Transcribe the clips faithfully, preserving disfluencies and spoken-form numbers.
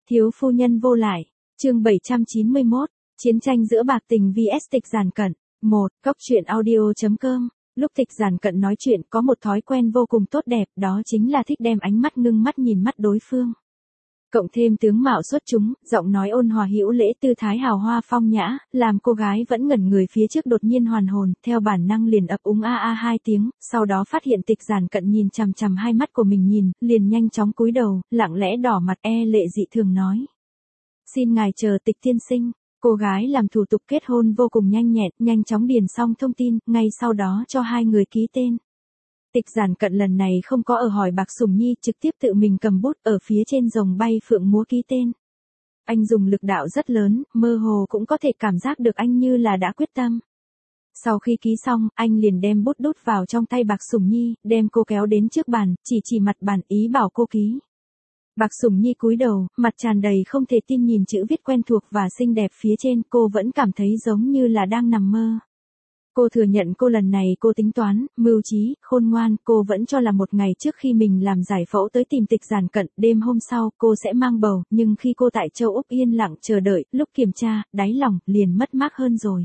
Thiếu phu nhân vô lại, chương bảy trăm chín mươi mốt, chiến tranh giữa bạc tình vs Tịch Giản Cận. một. Cốc truyện audio.com. Lúc Tịch Giản Cận nói chuyện có một thói quen vô cùng tốt đẹp, đó chính là thích đem ánh mắt ngưng mắt nhìn mắt đối phương. Cộng thêm tướng mạo xuất chúng, giọng nói ôn hòa hữu lễ, tư thái hào hoa phong nhã, làm cô gái vẫn ngẩn người phía trước đột nhiên hoàn hồn, theo bản năng liền ấp úng a a hai tiếng, sau đó phát hiện Tịch Giản Cận nhìn chằm chằm hai mắt của mình nhìn, liền nhanh chóng cúi đầu, lặng lẽ đỏ mặt e lệ dị thường nói: "Xin ngài chờ Tịch tiên sinh." Cô gái làm thủ tục kết hôn vô cùng nhanh nhẹn, nhanh chóng điền xong thông tin, ngay sau đó cho hai người ký tên. Tịch Giản Cận lần này không có ở hỏi Bạc Sùng Nhi, trực tiếp tự mình cầm bút ở phía trên rồng bay phượng múa ký tên. Anh dùng lực đạo rất lớn, mơ hồ cũng có thể cảm giác được anh như là đã quyết tâm. Sau khi ký xong, anh liền đem bút đút vào trong tay Bạc Sùng Nhi, đem cô kéo đến trước bàn, chỉ chỉ mặt bàn ý bảo cô ký. Bạc Sùng Nhi cúi đầu, mặt tràn đầy không thể tin nhìn chữ viết quen thuộc và xinh đẹp phía trên, cô vẫn cảm thấy giống như là đang nằm mơ. Cô thừa nhận cô lần này cô tính toán, mưu trí, khôn ngoan, cô vẫn cho là một ngày trước khi mình làm giải phẫu tới tìm Tịch Giản Cận, đêm hôm sau cô sẽ mang bầu, nhưng khi cô tại châu Úc yên lặng chờ đợi, lúc kiểm tra, đáy lòng liền mất mát hơn rồi.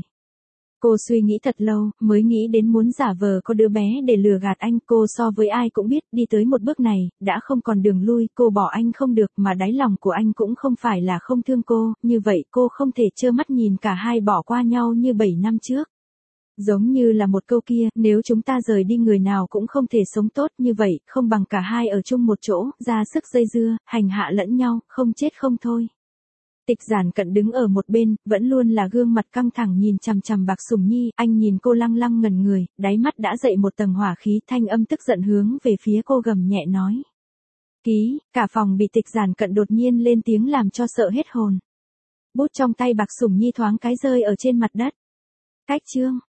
Cô suy nghĩ thật lâu, mới nghĩ đến muốn giả vờ có đứa bé để lừa gạt anh. Cô so với ai cũng biết, đi tới một bước này, đã không còn đường lui, cô bỏ anh không được, mà đáy lòng của anh cũng không phải là không thương cô, như vậy cô không thể trơ mắt nhìn cả hai bỏ qua nhau như bảy năm trước. Giống như là một câu kia, nếu chúng ta rời đi người nào cũng không thể sống tốt như vậy, không bằng cả hai ở chung một chỗ, ra sức dây dưa, hành hạ lẫn nhau, không chết không thôi. Tịch Giản Cận đứng ở một bên, vẫn luôn là gương mặt căng thẳng nhìn chằm chằm Bạc Sùng Nhi, anh nhìn cô lăng lăng ngẩn người, đáy mắt đã dậy một tầng hỏa khí, thanh âm tức giận hướng về phía cô gầm nhẹ nói: "Ký." Cả phòng bị Tịch Giản Cận đột nhiên lên tiếng làm cho sợ hết hồn. Bút trong tay Bạc Sùng Nhi thoáng cái rơi ở trên mặt đất. Cách chương